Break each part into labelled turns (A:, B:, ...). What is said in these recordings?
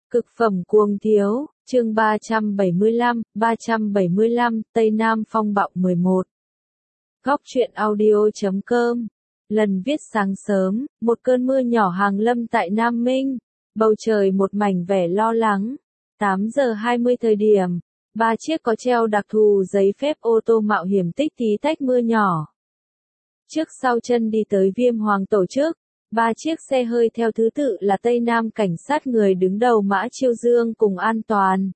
A: Cực phẩm cuồng thiếu, chương 375, Tây Nam phong bạo 11. Góc truyện audio.com. Lần viết sáng sớm, một cơn mưa nhỏ hàng lâm tại Nam Minh, bầu trời một mảnh vẻ lo lắng. 8 giờ 20 thời điểm, 3 chiếc có treo đặc thù giấy phép ô tô mạo hiểm tích tí tách mưa nhỏ. Trước sau chân đi tới Viêm Hoàng tổ chức. 3 chiếc xe hơi theo thứ tự là Tây Nam cảnh sát người đứng đầu Mã Chiêu Dương cùng An Toàn,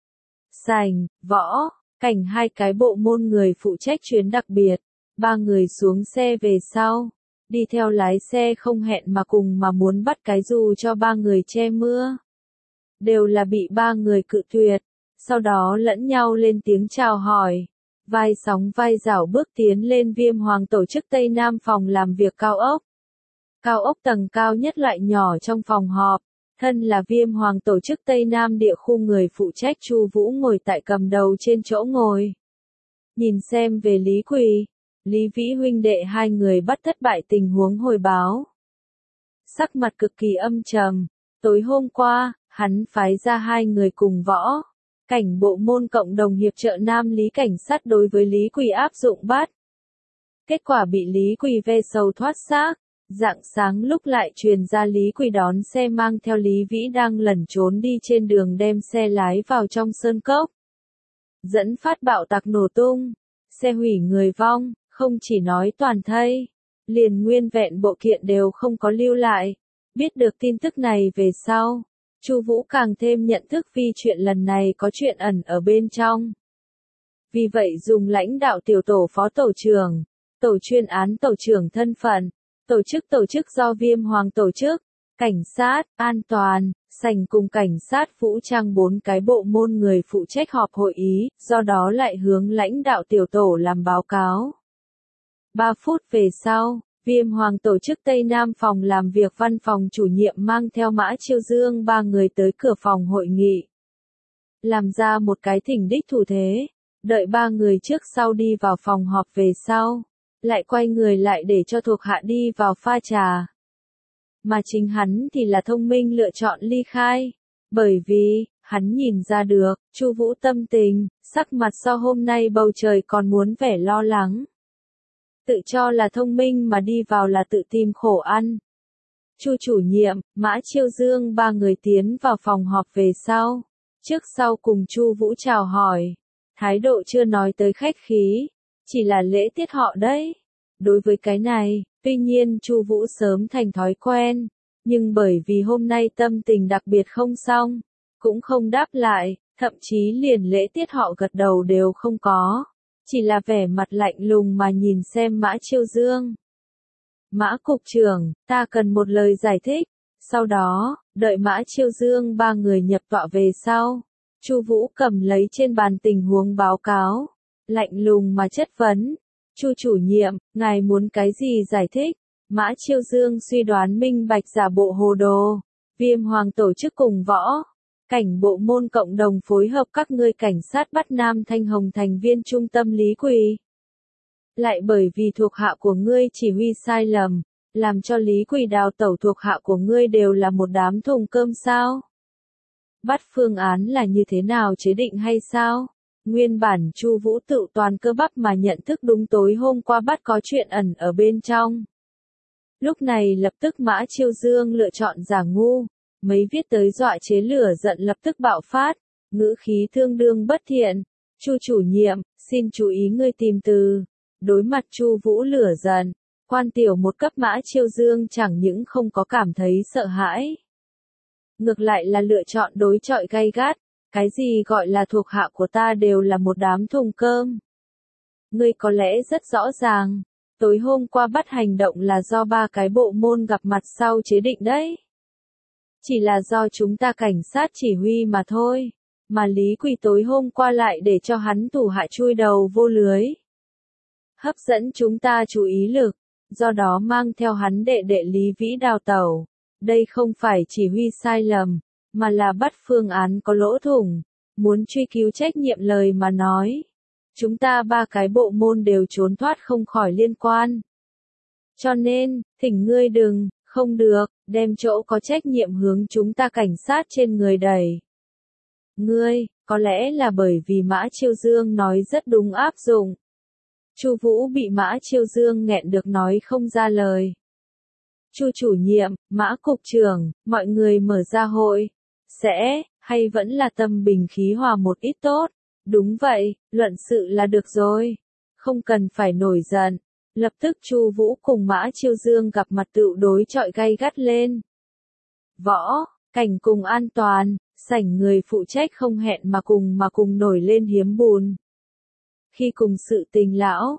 A: Sành, Võ, Cảnh, 2 cái bộ môn người phụ trách chuyến đặc biệt. 3 người xuống xe về sau, đi theo lái xe không hẹn mà cùng mà muốn bắt cái dù cho 3 người che mưa. Đều là bị 3 người cự tuyệt, sau đó lẫn nhau lên tiếng chào hỏi. Vai sóng vai dảo bước tiến lên Viêm Hoàng tổ chức Tây Nam phòng làm việc cao ốc. Cao ốc tầng cao nhất loại nhỏ trong phòng họp, thân là Viêm Hoàng tổ chức Tây Nam địa khu người phụ trách Chu Vũ ngồi tại cầm đầu trên chỗ ngồi. Nhìn xem về Lý Quỳ, Lý Vĩ huynh đệ 2 người bắt thất bại tình huống hồi báo. Sắc mặt cực kỳ âm trầm, tối hôm qua, hắn phái ra 2 người cùng Võ, Cảnh bộ môn cộng đồng hiệp trợ Nam Lý cảnh sát đối với Lý Quỳ áp dụng bắt. Kết quả bị Lý Quỳ ve sầu thoát xác. Rạng sáng lúc lại truyền ra Lý Quỳ đón xe mang theo Lý Vĩ đang lẩn trốn đi trên đường đem xe lái vào trong sơn cốc. Dẫn phát bạo tạc nổ tung, xe hủy người vong, không chỉ nói toàn thây, liền nguyên vẹn bộ kiện đều không có lưu lại. Biết được tin tức này về sau, Chu Vũ càng thêm nhận thức vì chuyện lần này có chuyện ẩn ở bên trong. Vì vậy dùng lãnh đạo tiểu tổ phó tổ trưởng, tổ chuyên án tổ trưởng thân phận, tổ chức do Viêm Hoàng tổ chức, cảnh sát, An Toàn, Sành cùng cảnh sát vũ trang 4 cái bộ môn người phụ trách họp hội ý, do đó lại hướng lãnh đạo tiểu tổ làm báo cáo. 3 phút về sau, Viêm Hoàng tổ chức Tây Nam phòng làm việc văn phòng chủ nhiệm mang theo Mã Chiêu Dương 3 người tới cửa phòng hội nghị. Làm ra một cái thỉnh đích thủ thế, đợi 3 người trước sau đi vào phòng họp về sau. Lại quay người lại để cho thuộc hạ đi vào pha trà. Mà chính hắn thì là thông minh lựa chọn ly khai, bởi vì, hắn nhìn ra được, Chu Vũ tâm tình, sắc mặt so hôm nay bầu trời còn muốn vẻ lo lắng. Tự cho là thông minh mà đi vào là tự tìm khổ ăn. Chu chủ nhiệm, Mã Chiêu Dương 3 người tiến vào phòng họp về sau, trước sau cùng Chu Vũ chào hỏi, thái độ chưa nói tới khách khí. Chỉ là lễ tiết họ đấy. Đối với cái này, tuy nhiên Chu Vũ sớm thành thói quen, nhưng bởi vì hôm nay tâm tình đặc biệt không xong, cũng không đáp lại, thậm chí liền lễ tiết họ gật đầu đều không có, chỉ là vẻ mặt lạnh lùng mà nhìn xem Mã Chiêu Dương. Mã cục trưởng, ta cần một lời giải thích. Sau đó, đợi Mã Chiêu Dương 3 người nhập tọa về sau, Chu Vũ cầm lấy trên bàn tình huống báo cáo. Lạnh lùng mà chất vấn, Chu chủ nhiệm, ngài muốn cái gì giải thích? Mã Chiêu Dương suy đoán minh bạch giả bộ hồ đồ. Viêm Hoàng tổ chức cùng Võ, Cảnh bộ môn cộng đồng phối hợp các ngươi cảnh sát bắt Nam Thanh Hồng thành viên trung tâm Lý Quỳ. Lại bởi vì thuộc hạ của ngươi chỉ huy sai lầm, làm cho Lý Quỳ đào tẩu, thuộc hạ của ngươi đều là một đám thùng cơm sao? Bắt phương án là như thế nào chế định hay sao? Nguyên bản Chu Vũ tự toàn cơ bắp mà nhận thức đúng tối hôm qua bắt có chuyện ẩn ở bên trong. Lúc này lập tức Mã Chiêu Dương lựa chọn giả ngu, mấy viết tới dọa chế lửa giận lập tức bạo phát, ngữ khí tương đương bất thiện. Chu chủ nhiệm, xin chú ý ngươi tìm từ. Đối mặt Chu Vũ lửa giận, quan tiểu một cấp Mã Chiêu Dương chẳng những không có cảm thấy sợ hãi, ngược lại là lựa chọn đối chọi gay gắt. Cái gì gọi là thuộc hạ của ta đều là một đám thùng cơm. Ngươi có lẽ rất rõ ràng, tối hôm qua bắt hành động là do 3 cái bộ môn gặp mặt sau chế định đấy. Chỉ là do chúng ta cảnh sát chỉ huy mà thôi, mà Lý Quỳ tối hôm qua lại để cho hắn thủ hạ chui đầu vô lưới. Hấp dẫn chúng ta chú ý lực, do đó mang theo hắn đệ Lý Vĩ đào tẩu. Đây không phải chỉ huy sai lầm, mà là bắt phương án có lỗ thủng, muốn truy cứu trách nhiệm lời mà nói. Chúng ta 3 cái bộ môn đều trốn thoát không khỏi liên quan. Cho nên, thỉnh ngươi đừng, Không được, đem chỗ có trách nhiệm hướng chúng ta cảnh sát trên người đẩy. Ngươi, có lẽ là bởi vì Mã Chiêu Dương nói rất đúng áp dụng. Chu Vũ bị Mã Chiêu Dương nghẹn được nói không ra lời. Chu chủ nhiệm, Mã cục trưởng, mọi người mở ra hội. Sẽ, hay vẫn là tâm bình khí hòa một ít tốt. Đúng vậy, luận sự là được rồi. Không cần phải nổi giận. Lập tức Chu Vũ cùng Mã Chiêu Dương gặp mặt tựu đối chọi gay gắt lên. Võ, cảnh cùng an toàn, sảnh người phụ trách không hẹn mà cùng nổi lên hiếm bùn. Khi cùng sự tình lão,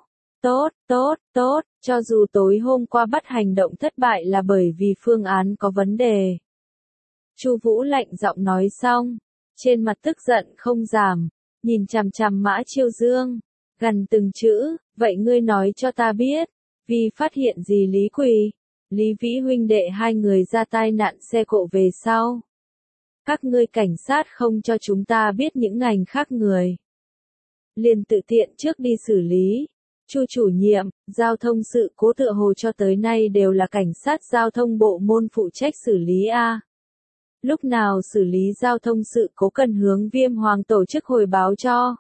A: tốt, cho dù tối hôm qua bắt hành động thất bại là bởi vì phương án có vấn đề. Chu Vũ lạnh giọng nói xong, trên mặt tức giận không giảm, nhìn chằm chằm Mã Chiêu Dương, gần từng chữ, vậy ngươi nói cho ta biết, vì phát hiện gì Lý Quỳ, Lý Vĩ huynh đệ hai người ra tai nạn xe cộ về sau. Các ngươi cảnh sát không cho chúng ta biết những ngành khác người. Liền tự tiện trước đi xử lý. Chu chủ nhiệm, giao thông sự cố tựa hồ cho tới nay đều là cảnh sát giao thông bộ môn phụ trách xử lý a. Lúc nào xử lý giao thông sự cố cần hướng Viêm Hoàng tổ chức hồi báo cho.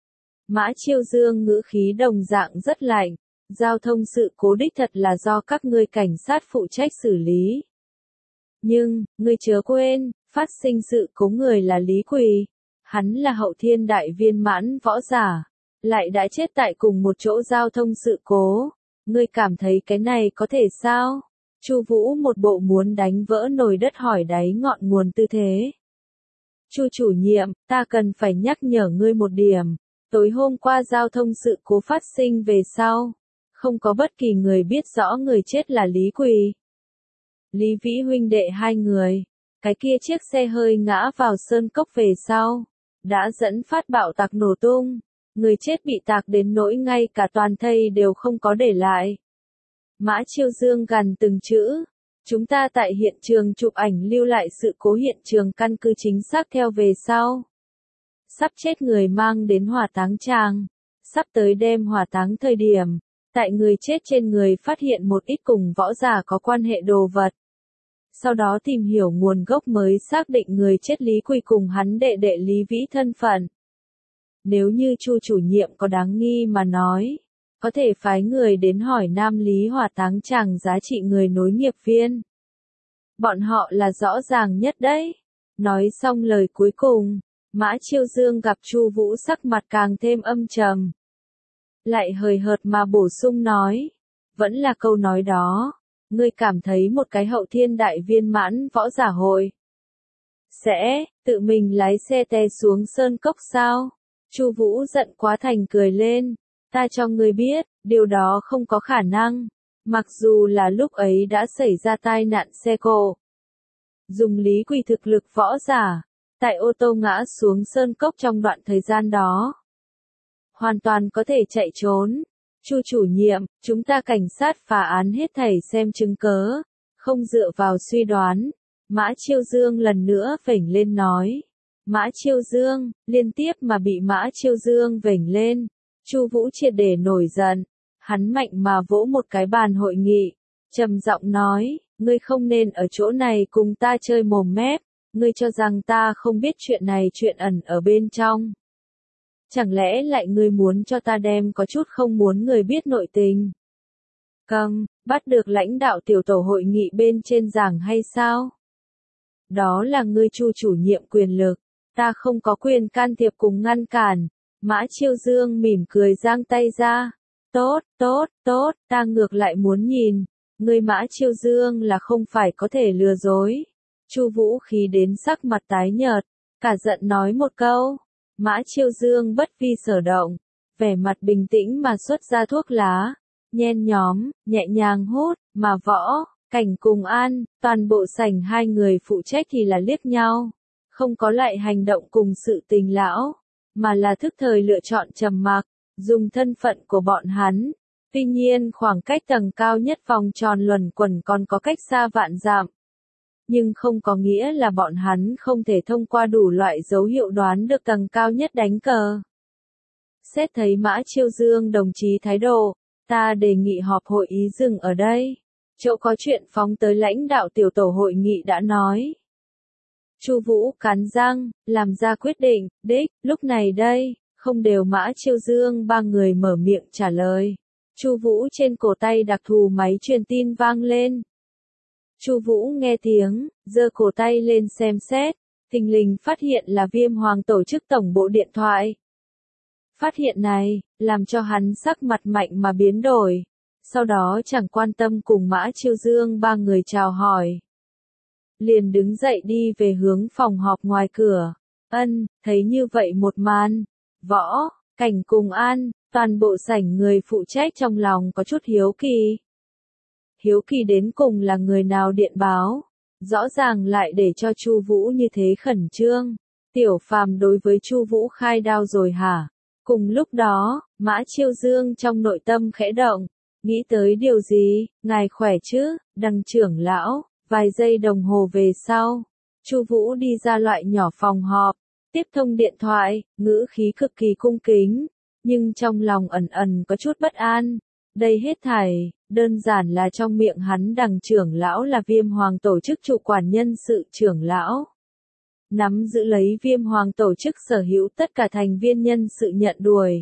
A: Mã Chiêu Dương ngữ khí đồng dạng rất lạnh, giao thông sự cố đích thật là do các ngươi cảnh sát phụ trách xử lý. Nhưng, ngươi chớ quên, phát sinh sự cố người là Lý Quỳ, hắn là hậu thiên đại viên mãn võ giả, lại đã chết tại cùng một chỗ giao thông sự cố, ngươi cảm thấy cái này có thể sao? Chu Vũ một bộ muốn đánh vỡ nồi đất hỏi đáy ngọn nguồn tư thế. Chu chủ nhiệm, ta cần phải nhắc nhở ngươi một điểm, tối hôm qua giao thông sự cố phát sinh về sau, không có bất kỳ người biết rõ người chết là Lý Quỳ. Lý Vĩ huynh đệ hai người, cái kia chiếc xe hơi ngã vào sơn cốc về sau, đã dẫn phát bạo tạc nổ tung, người chết bị tạc đến nỗi ngay cả toàn thây đều không có để lại. Mã Chiêu Dương gằn từng chữ, chúng ta tại hiện trường chụp ảnh lưu lại sự cố hiện trường căn cứ chính xác theo về sau. Sắp chết người mang đến hỏa táng tràng, sắp tới đêm hỏa táng thời điểm, tại người chết trên người phát hiện một ít cùng võ giả có quan hệ đồ vật. Sau đó tìm hiểu nguồn gốc mới xác định người chết Lý Quỳ cùng hắn đệ đệ Lý Vĩ thân phận. Nếu như Chu chủ nhiệm có đáng nghi mà nói, có thể phái người đến hỏi Nam Lý hỏa táng tràng giá trị người nối nghiệp viên. Bọn họ là rõ ràng nhất đấy. Nói xong lời cuối cùng, Mã Chiêu Dương gặp Chu Vũ sắc mặt càng thêm âm trầm. Lại hời hợt mà bổ sung nói, vẫn là câu nói đó, ngươi cảm thấy một cái hậu thiên đại viên mãn võ giả hội sẽ tự mình lái xe té xuống sơn cốc sao? Chu Vũ giận quá thành cười lên, ta cho ngươi biết, điều đó không có khả năng, mặc dù là lúc ấy đã xảy ra tai nạn xe cộ. Dùng Lý Quỳ thực lực võ giả, tại ô tô ngã xuống sơn cốc trong đoạn thời gian đó, hoàn toàn có thể chạy trốn. Chu chủ nhiệm, chúng ta cảnh sát phá án hết thảy xem chứng cớ, không dựa vào suy đoán. Mã Chiêu Dương lần nữa vểnh lên nói. Mã Chiêu Dương, liên tiếp mà bị Mã Chiêu Dương vểnh lên. Chu Vũ triệt để nổi giận, hắn mạnh mà vỗ một cái bàn hội nghị, trầm giọng nói, ngươi không nên ở chỗ này cùng ta chơi mồm mép, ngươi cho rằng ta không biết chuyện này chuyện ẩn ở bên trong. Chẳng lẽ lại ngươi muốn cho ta đem có chút không muốn người biết nội tình? Bắt được lãnh đạo tiểu tổ hội nghị bên trên giảng hay sao? Đó là ngươi Chu chủ nhiệm quyền lực, ta không có quyền can thiệp cùng ngăn cản. Mã Chiêu Dương mỉm cười giang tay ra. Tốt, ta ngược lại muốn nhìn, ngươi Mã Chiêu Dương là không phải có thể lừa dối. Chu Vũ khí đến sắc mặt tái nhợt, cả giận nói một câu. Mã Chiêu Dương bất vi sở động, vẻ mặt bình tĩnh mà xuất ra thuốc lá, nhen nhóm, nhẹ nhàng hút, mà Võ, Cảnh cùng An, toàn bộ sảnh hai người phụ trách thì là liếc nhau, không có lại hành động cùng sự tình lão, mà là thức thời lựa chọn trầm mặc, dùng thân phận của bọn hắn. Tuy nhiên khoảng cách tầng cao nhất vòng tròn luẩn quẩn còn có cách xa vạn dặm. Nhưng không có nghĩa là bọn hắn không thể thông qua đủ loại dấu hiệu đoán được tầng cao nhất đánh cờ. Xét thấy Mã Chiêu Dương đồng chí thái độ, ta đề nghị họp hội ý dừng ở đây. Chỗ có chuyện phóng tới lãnh đạo tiểu tổ hội nghị đã nói. Chu Vũ cắn răng, làm ra quyết định, đích, lúc này đây, không đều Mã Chiêu Dương ba người mở miệng trả lời. Chu Vũ trên cổ tay đặc thù máy truyền tin vang lên. Chu Vũ nghe tiếng, giơ cổ tay lên xem xét, thình lình phát hiện là Viêm Hoàng tổ chức tổng bộ điện thoại. Phát hiện này, làm cho hắn sắc mặt mạnh mà biến đổi, sau đó chẳng quan tâm cùng Mã Chiêu Dương ba người chào hỏi. Liền đứng dậy đi về hướng phòng họp ngoài cửa. Thấy như vậy một màn, Võ, Cảnh cùng An, toàn bộ sảnh người phụ trách trong lòng có chút hiếu kỳ. Hiếu kỳ đến cùng là người nào điện báo, rõ ràng lại để cho Chu Vũ như thế khẩn trương. Tiểu Phàm đối với Chu Vũ khai đao rồi hả? Cùng lúc đó, Mã Chiêu Dương trong nội tâm khẽ động, nghĩ tới điều gì, ngài khỏe chứ, Đằng trưởng lão. Vài giây đồng hồ về sau, Chu Vũ đi ra loại nhỏ phòng họp, tiếp thông điện thoại, ngữ khí cực kỳ cung kính, nhưng trong lòng ẩn ẩn có chút bất an. Đây hết thảy, đơn giản là trong miệng hắn Đằng trưởng lão là Viêm Hoàng tổ chức chủ quản nhân sự trưởng lão. Nắm giữ lấy Viêm Hoàng tổ chức sở hữu tất cả thành viên nhân sự nhận đuổi.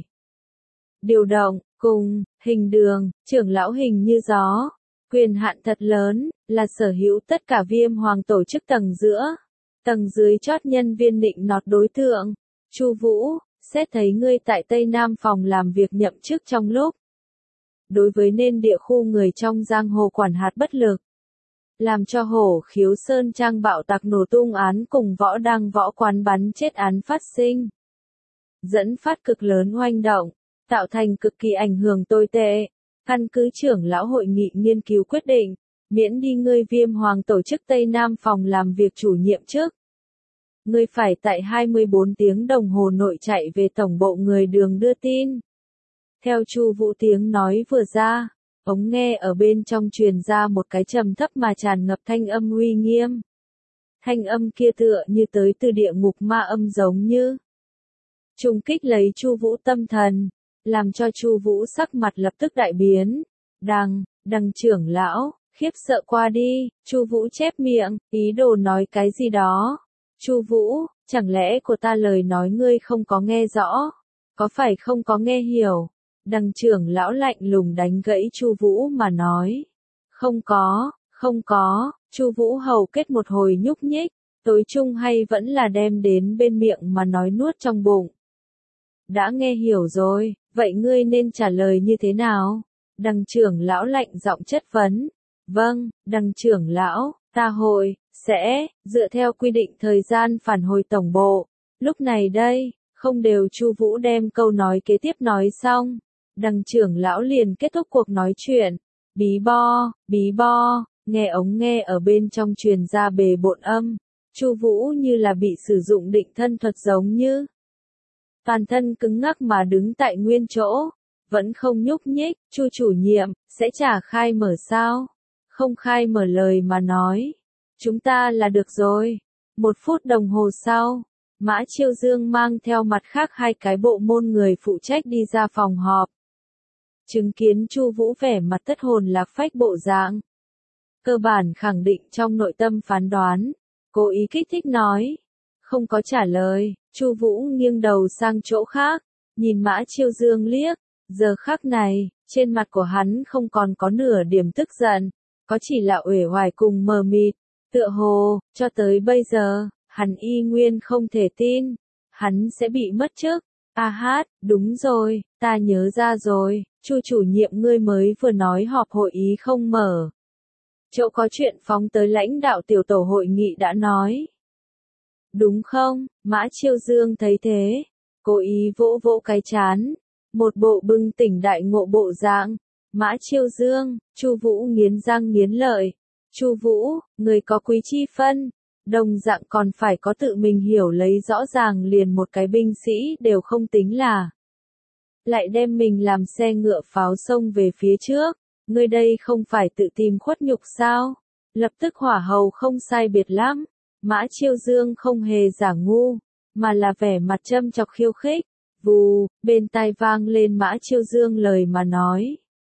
A: Điều động, cùng, hình đường, trưởng lão hình như gió. Quyền hạn thật lớn, là sở hữu tất cả Viêm Hoàng tổ chức tầng giữa, tầng dưới chót nhân viên nịnh nọt đối tượng. Chu Vũ, xét thấy ngươi tại Tây Nam phòng làm việc nhậm chức trong lúc. Đối với nên địa khu người trong giang hồ quản hạt bất lực. Làm cho Hổ Khiếu Sơn Trang bạo tạc nổ tung án cùng võ quán bắn chết án phát sinh. Dẫn phát cực lớn oanh động, tạo thành cực kỳ ảnh hưởng tồi tệ. Căn cứ trưởng lão hội nghị nghiên cứu quyết định, miễn đi ngươi Viêm Hoàng tổ chức Tây Nam phòng làm việc chủ nhiệm chức. Ngươi phải tại 24 tiếng đồng hồ nội chạy về tổng bộ người đường đưa tin. Theo Chu Vũ tiếng nói vừa ra, ống nghe ở bên trong truyền ra một cái trầm thấp mà tràn ngập thanh âm uy nghiêm. Thanh âm kia tựa như tới từ địa ngục ma âm giống như trùng kích lấy Chu Vũ tâm thần. Làm cho Chu Vũ sắc mặt lập tức đại biến. Đằng trưởng lão, khiếp sợ qua đi, Chu Vũ chép miệng, ý đồ nói cái gì đó. Chu Vũ, chẳng lẽ của ta lời nói ngươi không có nghe rõ? Có phải không có nghe hiểu? Đằng trưởng lão lạnh lùng đánh gãy Chu Vũ mà nói. Không có, Chu Vũ hầu kết một hồi nhúc nhích, tối chung hay vẫn là đem đến bên miệng mà nói nuốt trong bụng. Đã nghe hiểu rồi, vậy ngươi nên trả lời như thế nào? Đằng trưởng lão lạnh giọng chất vấn. Vâng, đằng trưởng lão, ta sẽ, dựa theo quy định thời gian phản hồi tổng bộ. Lúc này đây, không đều Chu Vũ đem câu nói kế tiếp nói xong. Đằng trưởng lão liền kết thúc cuộc nói chuyện. Bí bo, nghe ống nghe ở bên trong truyền ra bề bộn âm. Chu Vũ như là bị sử dụng định thân thuật giống như. Toàn thân cứng ngắc mà đứng tại nguyên chỗ, vẫn không nhúc nhích. Chu chủ nhiệm, sẽ trả khai mở sao? Không khai mở lời mà nói. Chúng ta là được rồi. 1 phút đồng hồ sau, Mã Chiêu Dương mang theo mặt khác 2 cái bộ môn người phụ trách đi ra phòng họp. Chứng kiến Chu Vũ vẻ mặt thất hồn lạc phách bộ dạng. Cơ bản khẳng định trong nội tâm phán đoán, cố ý kích thích nói. Không có trả lời, Chu Vũ nghiêng đầu sang chỗ khác, nhìn Mã Chiêu Dương liếc. Giờ khắc này, trên mặt của hắn không còn có nửa điểm tức giận, có chỉ là uể oải cùng mờ mịt. Tựa hồ, cho tới bây giờ, hắn y nguyên không thể tin, hắn sẽ bị mất chức. Đúng rồi, ta nhớ ra rồi, Chu chủ nhiệm ngươi mới vừa nói họp hội ý không mở. Chỗ có chuyện phóng tới lãnh đạo tiểu tổ hội nghị đã nói. Đúng không? Mã Chiêu Dương thấy thế, cố ý vỗ vỗ cái trán, một bộ bừng tỉnh đại ngộ bộ dạng. Mã Chiêu Dương, Chu Vũ nghiến răng nghiến lợi. Chu Vũ, người có quý chi phân, đồng dạng còn phải có tự mình hiểu lấy rõ ràng, liền một cái binh sĩ đều không tính là. Lại đem mình làm xe ngựa pháo xông về phía trước, ngươi đây không phải tự tìm khuất nhục sao? Lập tức hỏa hầu không sai biệt lắm. Mã Chiêu Dương không hề giả ngu, mà là vẻ mặt châm chọc khiêu khích. Vù, bên tai vang lên Mã Chiêu Dương lời mà nói.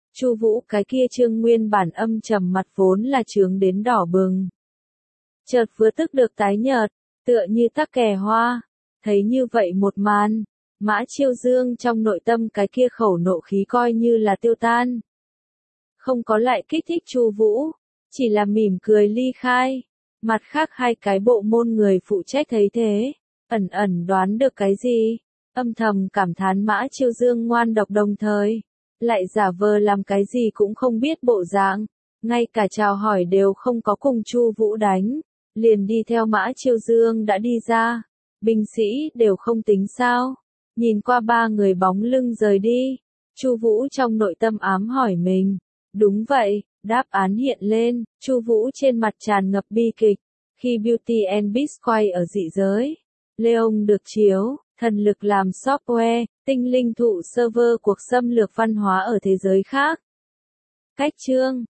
A: Chu Vũ cái kia trương nguyên bản âm trầm mặt vốn là trướng đến đỏ bừng. Chợt vừa tức được tái nhợt, tựa như tắc kè hoa. Thấy như vậy một màn, Mã Chiêu Dương trong nội tâm cái kia khẩu nộ khí coi như là tiêu tan. Không có lại kích thích Chu Vũ, chỉ là mỉm cười ly khai. Mặt khác hai cái bộ môn người phụ trách thấy thế, ẩn ẩn đoán được cái gì, âm thầm cảm thán Mã Chiêu Dương ngoan độc đồng thời, lại giả vờ làm cái gì cũng không biết bộ dạng, ngay cả chào hỏi đều không có cùng Chu Vũ đánh, liền đi theo Mã Chiêu Dương đã đi ra. Binh sĩ đều không tính sao? Nhìn qua ba người bóng lưng rời đi, Chu Vũ trong nội tâm ám hỏi mình. Đúng vậy, đáp án hiện lên, Chu Vũ trên mặt tràn ngập bi kịch. Khi Beauty and Beast quay ở dị giới, Leon được chiếu, thần lực làm software, tinh linh thụ server cuộc xâm lược văn hóa ở thế giới khác. Cách chương